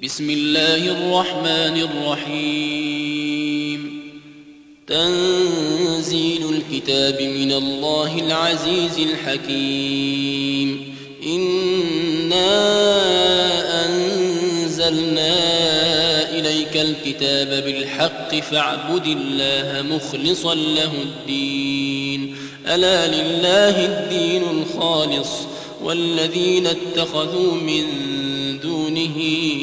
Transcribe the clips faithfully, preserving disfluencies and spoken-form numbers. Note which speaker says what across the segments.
Speaker 1: بسم الله الرحمن الرحيم تنزيل الكتاب من الله العزيز الحكيم إنا أنزلنا إليك الكتاب بالحق فاعبد الله مخلصا له الدين ألا لله الدين الخالص والذين اتخذوا من دونه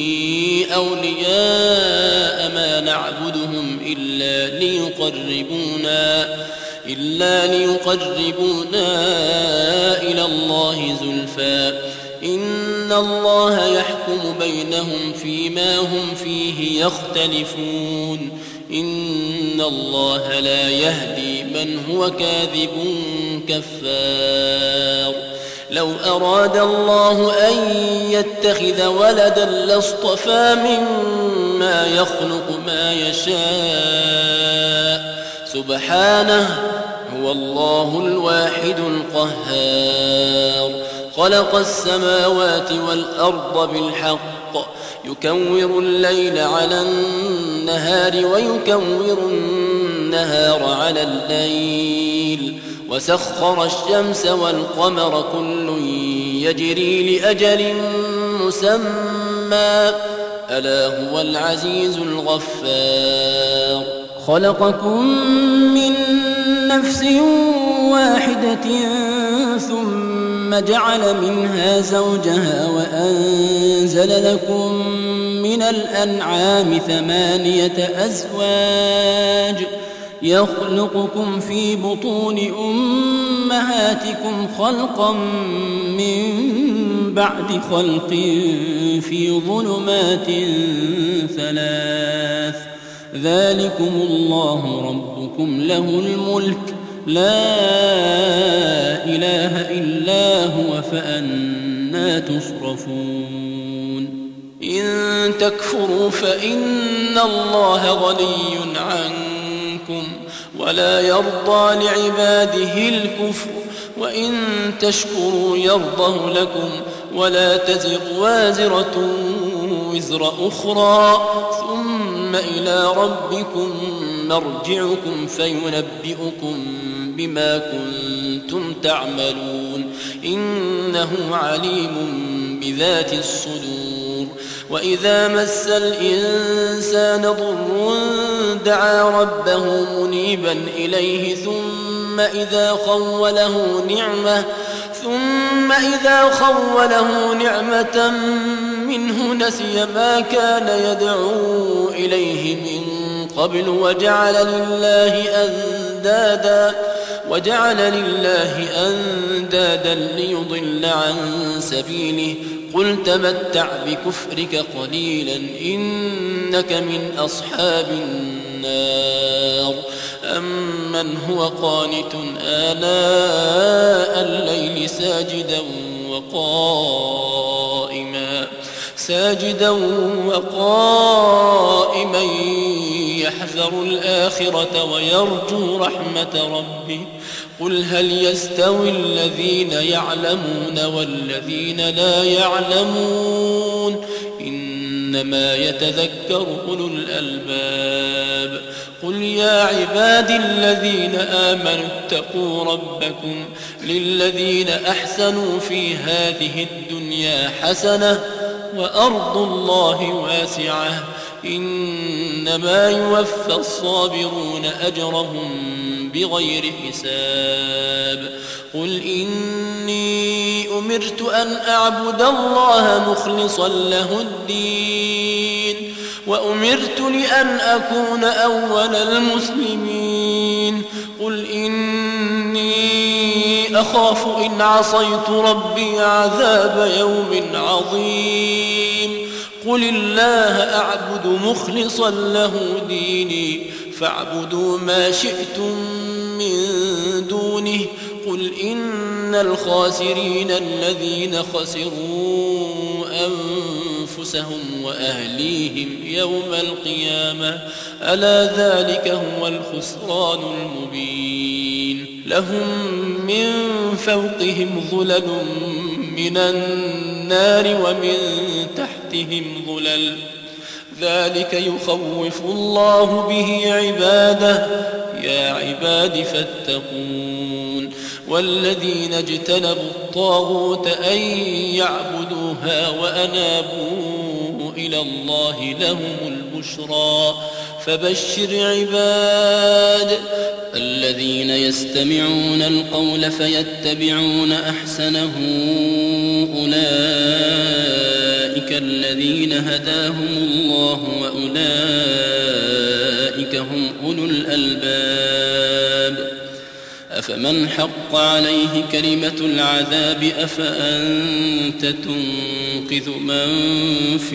Speaker 1: أولياء ما نعبدهم إلا ليقربونا إلا ليقربونا إلى الله زلفى إن الله يحكم بينهم فيما هم فيه يختلفون إن الله لا يهدي من هو كاذب كفار لو أراد الله أن يتخذ ولدا لاصطفى مما يخلق ما يشاء سبحانه هو الله الواحد القهار خلق السماوات والأرض بالحق يكور الليل على النهار ويكور النهار على الليل وسخر الشمس والقمر كل يجري لأجل مسمى ألا هو العزيز الغفار خلقكم من نفس واحدة ثم جعل منها زوجها وأنزل لكم من الأنعام ثمانية أزواج يخلقكم في بطون أمهاتكم خلقا من بعد خلق في ظلمات ثلاث ذلكم الله ربكم له الملك لا إله إلا هو فأنى تصرفون إن تكفروا فإن الله غني عنكم ولا يرضى لعباده الكفر وإن تشكروا يرضه لكم ولا تزر وازرة وزر أخرى ثم إلى ربكم مرجعكم فينبئكم بما كنتم تعملون إنه عليم بذات الصدور وإذا مس الإنسان ضر دعا ربه منيبا إليه ثم إذا خوله نعمة ثم إذا خوله نعمة منه نسي ما كان يدعو إليه من قبل وجعل لله أندادا وجعل لله أندادا ليضل عن سبيله قل تمتع بكفرك قليلا إنك من أصحاب النار أمن هو قانت آناء الليل ساجدا وقائما ساجدا وقائما يحذر الآخرة ويرجو رحمة ربه قل هل يستوي الذين يعلمون والذين لا يعلمون إنما يتذكر أولو الألباب قل يا عبادي الذين آمنوا اتقوا ربكم للذين أحسنوا في هذه الدنيا حسنة وأرض الله واسعة إنما يوفى الصابرون أجرهم بغير حساب قل إني أمرت أن أعبد الله مخلصا له الدين وأمرت لأن أكون أول المسلمين قل إني أخاف إن عصيت ربي عذاب يوم عظيم قل الله أعبد مخلصا له ديني فاعبدوا ما شئتم من دونه قل إن الخاسرين الذين خسروا أنفسهم وأهليهم يوم القيامة ألا ذلك هو الخسران المبين لهم من فوقهم ظلل من النار ومن تحت تحتهم ظلل ذلك يخوف الله به عباده يا عباد فاتقون والذين اجتنبوا الطاغوت أن يعبدوها وأنابوا إلى الله لهم البشرى فبشر عباد الذين يستمعون القول فيتبعون أحسنه أولئك الذين هداهم الله وأولئك هم أولو الألباب أفمن حق عليه كلمة العذاب أفأنت تنقذ من في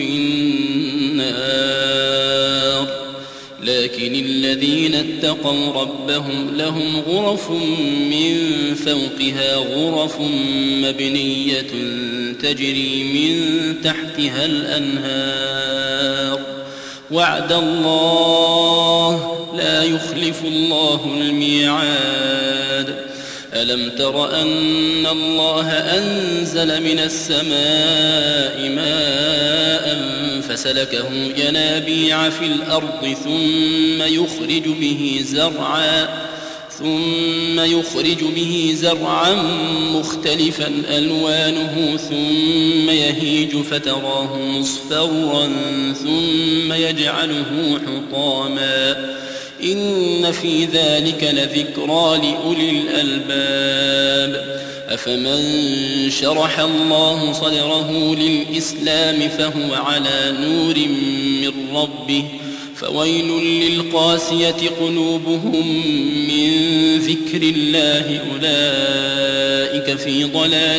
Speaker 1: النار لكن الذين اتقوا ربهم لهم غرف من فوقها غرف مبنية تجري من تحتها الأنهار وعد الله لا يخلف الله الميعاد ألم تر أن الله أنزل من السماء ماء فسلكه ينابيع في الأرض ثم يخرج به زرعا ثم يخرج به زرعا مختلفا ألوانه ثم يهيج فتراه مصفرا ثم يجعله حطاما إن في ذلك لذكرى لأولي الألباب أفمن شرح الله صدره للإسلام فهو على نور من ربه فويل للقاسية قلوبهم من ذكر الله أولئك في ضلال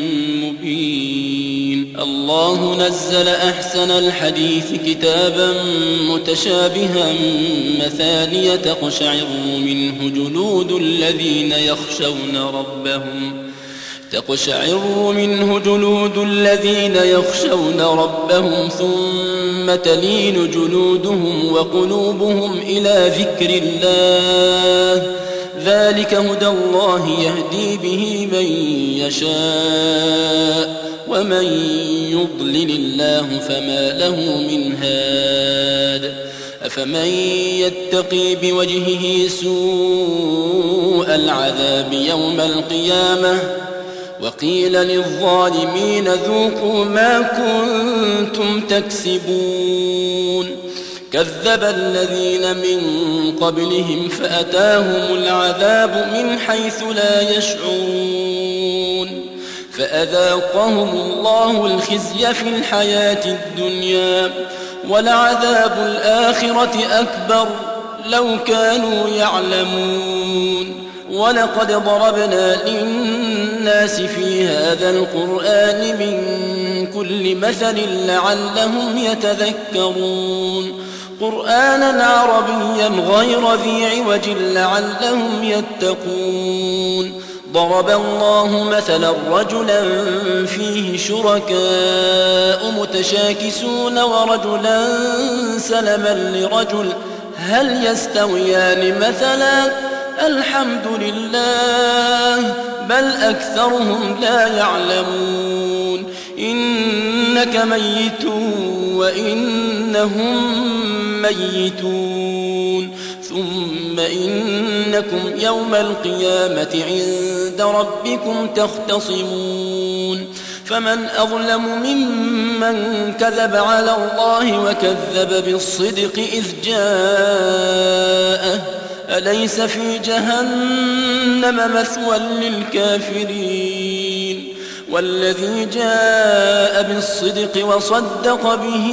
Speaker 1: مبين الله نزل أحسن الحديث كتابا متشابها مثانية تقشعر منه جلود الذين يخشون ربهم تقشعر منه جلود الذين يخشون ربهم ثم تلين جلودهم وقلوبهم إلى ذكر الله ذلك هدى الله يهدي به من يشاء ومن يضلل الله فما له من هاد أفمن يتقي بوجهه سوء العذاب يوم القيامة وقيل للظالمين ذوقوا ما كنتم تكسبون كذب الذين من قبلهم فأتاهم العذاب من حيث لا يشعرون فأذاقهم الله الخزي في الحياة الدنيا ولعذاب الآخرة أكبر لو كانوا يعلمون ولقد ضربنا للناس في هذا القرآن من كل مثل لعلهم يتذكرون قرآنا عربيا غير ذي عوج لعلهم يتقون ضرب الله مثلا رجلا فيه شركاء متشاكسون ورجلا سلما لرجل هل يستويان مثلا الحمد لله بل أكثرهم لا يعلمون إنك ميت وإنهم ميتون ثم إنكم يوم القيامة عند ربكم تختصمون فمن أظلم ممن كذب على الله وكذب بالصدق إذ جاءه أليس في جهنم مثوى للكافرين والذي جاء بالصدق وصدق به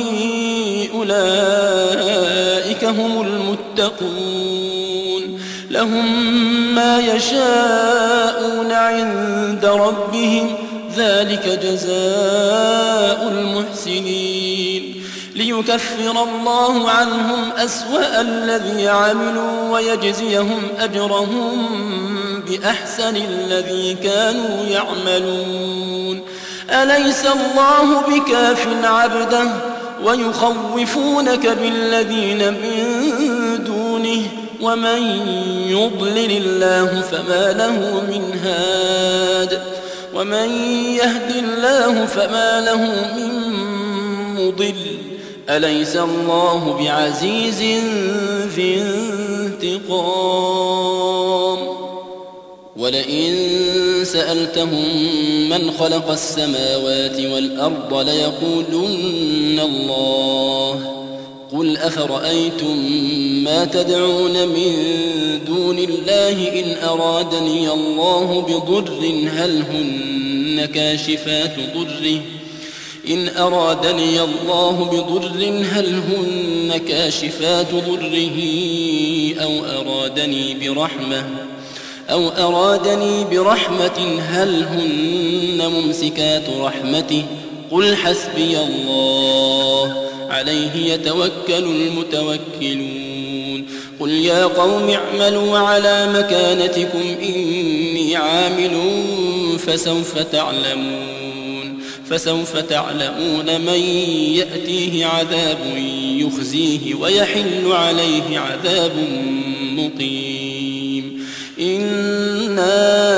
Speaker 1: أولئك هم المتقون لهم ما يشاءون عند ربهم ذلك جزاء المحسنين ليكفر الله عنهم أسوأ الذي عملوا ويجزيهم أجرهم بأحسن الذي كانوا يعملون أليس الله بكاف عبده ويخوفونك بالذين من دونه ومن يضلل الله فما له من هاد ومن يهد الله فما له من مضل أليس الله بعزيز ذي انتقام ولئن سألتهم من خلق السماوات والأرض ليقولن الله قل أفرأيتم ما تدعون من دون الله إن أرادني الله بضر هل هن كاشفات ضره إن أرادني الله بضر هل هن كاشفات ضره أو أرادني برحمة أو أرادني برحمة هل هن ممسكات رحمته قل حسبي الله عليه يتوكل المتوكلون قل يا قوم اعملوا على مكانتكم إني عامل فسوف تعلمون فسوف تعلمون من يأتيه عذاب يخزيه ويحل عليه عذاب مقيم إنا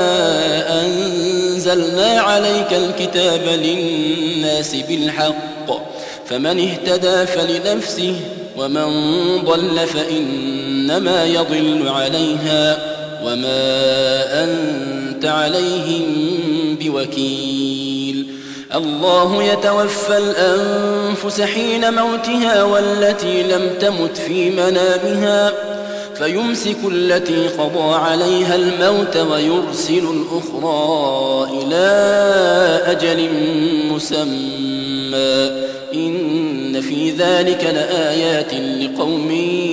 Speaker 1: أنزلنا عليك الكتاب للناس بالحق فمن اهتدى فلنفسه ومن ضل فإنما يضل عليها وما أنت عليهم بوكيل الله يتوفى الأنفس حين موتها والتي لم تمت في منامها فيمسك التي قضى عليها الموت ويرسل الأخرى إلى أجل مسمى إن في ذلك لآيات لقوم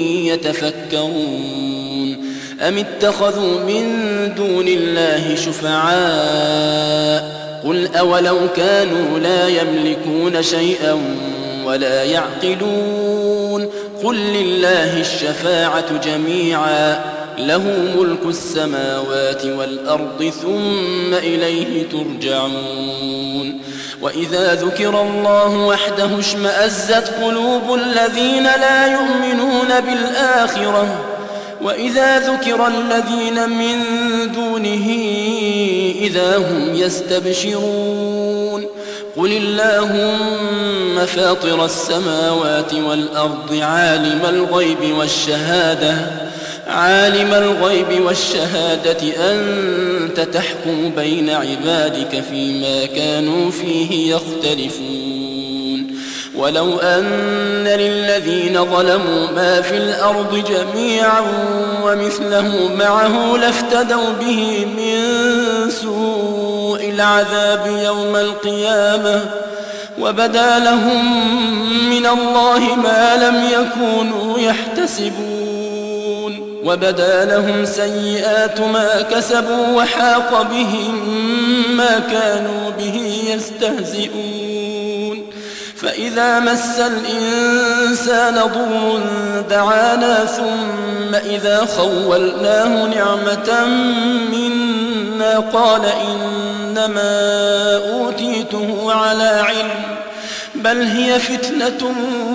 Speaker 1: يتفكرون أم اتخذوا من دون الله شفعاء قل أولو كانوا لا يملكون شيئا ولا يعقلون قل لله الشفاعة جميعا له ملك السماوات والأرض ثم إليه ترجعون وإذا ذكر الله وحده اشمأزت قلوب الذين لا يؤمنون بالآخرة وإذا ذكر الذين من دونه إذا هم يستبشرون قل اللهم فاطر السماوات والأرض عالم الغيب والشهادة عالم الغيب والشهادة أنت تحكم بين عبادك فيما كانوا فيه يختلفون ولو أن للذين ظلموا ما في الأرض جميعا ومثله معه لافتدوا به من سوء العذاب يوم القيامة وبدا لهم من الله ما لم يكونوا يحتسبون وبدا لهم سيئات ما كسبوا وحاق بهم ما كانوا به يستهزئون فإذا مس الإنسان ضر دعانا ثم إذا خولناه نعمة منا قال إنما أوتيته على علم بل هي فتنة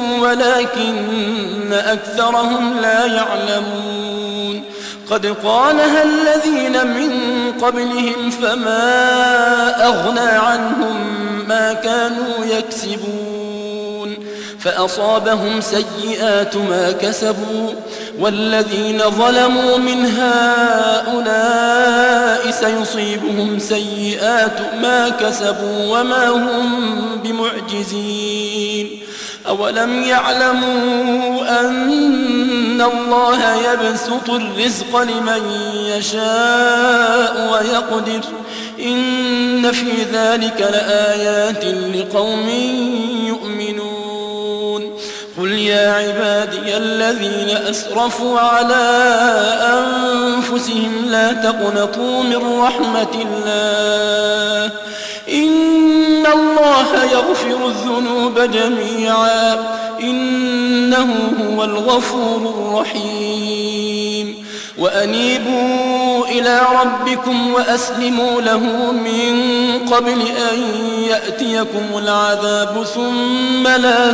Speaker 1: ولكن أكثرهم لا يعلمون قد قالها الذين من قبلهم فما أغنى عنهم ما كانوا يكسبون فأصابهم سيئات ما كسبوا والذين ظلموا من هؤلاء سيصيبهم سيئات ما كسبوا وما هم بمعجزين أولم يعلموا أن الله يبسط الرزق لمن يشاء ويقدر إن في ذلك لآيات لقوم يؤمنون قل يا عبادي الذين أسرفوا على أنفسهم لا تقنطوا من رحمة الله إن الله يغفر الذنوب جميعا إنه هو الغفور الرحيم وأنيبوا إلى ربكم وأسلموا له من قبل أن يأتيكم العذاب ثم لا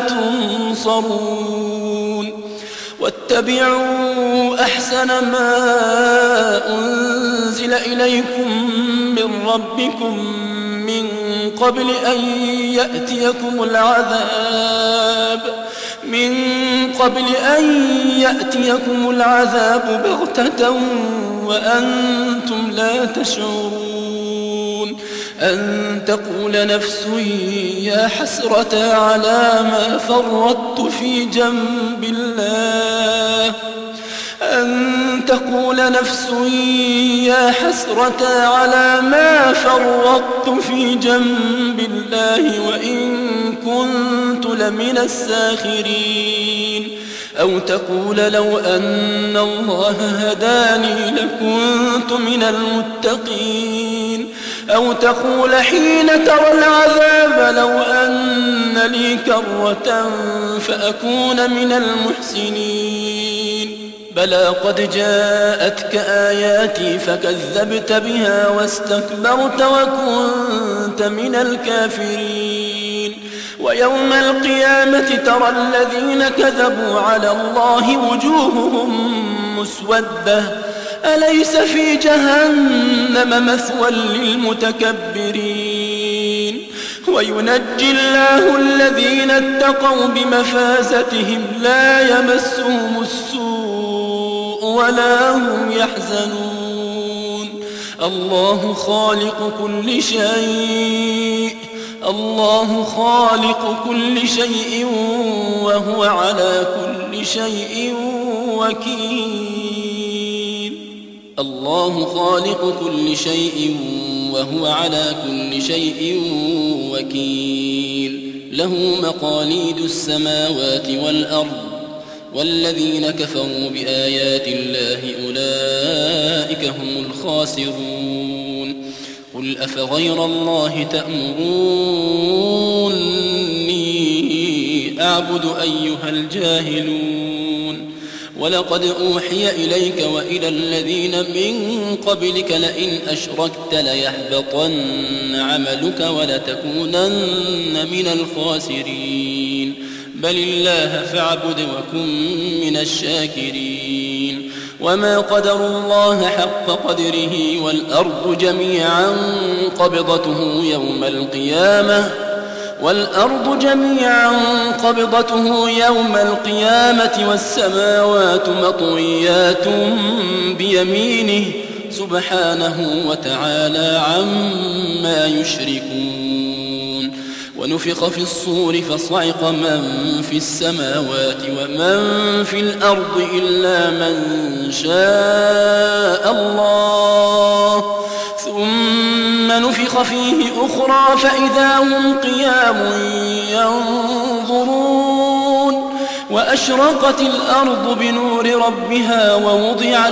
Speaker 1: تنصرون واتبعوا أحسن ما أنزل إليكم من ربكم من قبل أن يأتيكم العذاب من قبل أن يأتيكم العذاب بغتة وأنتم لا تشعرون أن تقول نفس يا حسرة على ما فرطت في جنب الله أن تقول نفس يا حسرة على ما فرطت في جنب الله وإن كنت لمن الساخرين أو تقول لو أن الله هداني لكنت من المتقين أو تقول حين ترى العذاب لو أن لي كرة فأكون من المحسنين بلى قد جاءتك آياتي فكذبت بها واستكبرت وكنت من الكافرين ويوم القيامة ترى الذين كذبوا على الله وجوههم مسودة أليس في جهنم مثوى للمتكبرين وينجي الله الذين اتقوا بمفازتهم لا يمسهم السوء ولا هم يحزنون الله خالق كل شيء الله خالق كل شيء وهو على كل شيء وكيل الله خالق كل شيء وهو على كل شيء وكيل له مقاليد السماوات والأرض والذين كفروا بآيات الله أولئك هم الخاسرون قل أفغير الله تأمروني أعبد أيها الجاهلون ولقد أوحي إليك وإلى الذين من قبلك لئن أشركت ليحبطن عملك ولتكونن من الخاسرين بل الله فاعبد وكن من الشاكرين وما قدروا الله حق قدره والأرض جميعا قبضته يوم القيامة والأرض جميعا قبضته يوم القيامة والسماوات مطويات بيمينه سبحانه وتعالى عما يشركون ونفخ في الصور فصعق من في السماوات ومن في الأرض إلا من شاء الله ثم نفخ فيه أخرى فإذا هم قيام ينظرون وأشرقت الأرض بنور ربها ووضع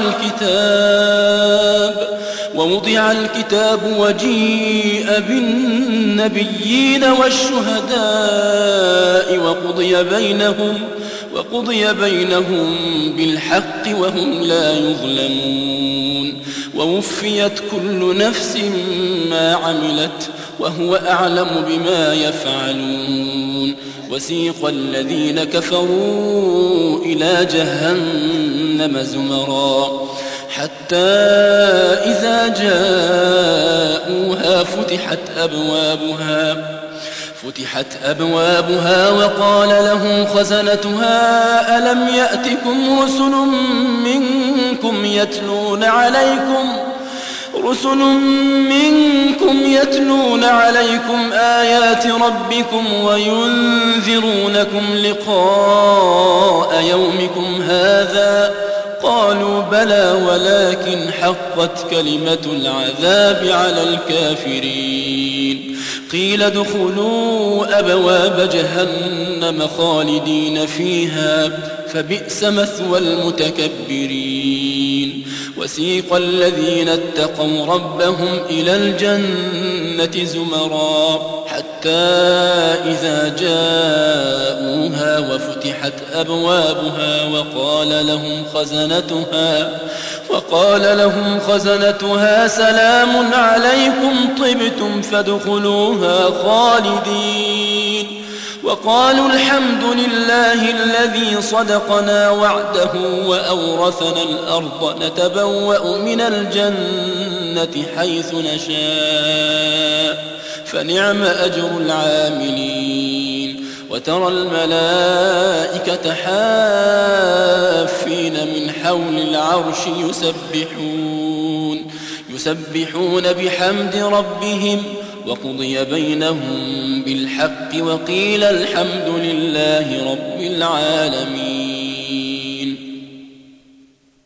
Speaker 1: الكتاب ووضع الكتاب وجيء بالنبيين والشهداء وقضي بينهم وقضي بينهم بالحق وهم لا يظلمون ووفيت كل نفس ما عملت وهو أعلم بما يفعلون وسيق الذين كفروا إلى جهنم زمرا حتى إذا جاءوها فتحت أبوابها فتحت أبوابها وقال لهم خزنتها ألم يأتكم رسل منكم يتلون عليكم رسل منكم يتلون عليكم آيات ربكم وينذرونكم لقاء يومكم هذا قالوا بلى ولكن حقت كلمة العذاب على الكافرين قيل ادخلوا أبواب جهنم خالدين فيها فبئس مثوى المتكبرين وسيق الذين اتقوا ربهم إلى الجنة زمرا حتى إذا جاءوها وفتحت أبوابها وقال لهم خزنتها وقال لهم خزنتها سلام عليكم طبتم فادخلوها خالدين وقالوا الحمد لله الذي صدقنا وعده وأورثنا الأرض نتبوأ من الجنة حيث نشاء فنعم أجر العاملين. وترى الملائكة حافين من حول العرش يسبحون يسبحون بحمد ربهم وقضي بينهم بالحق وقيل الحمد لله رب العالمين.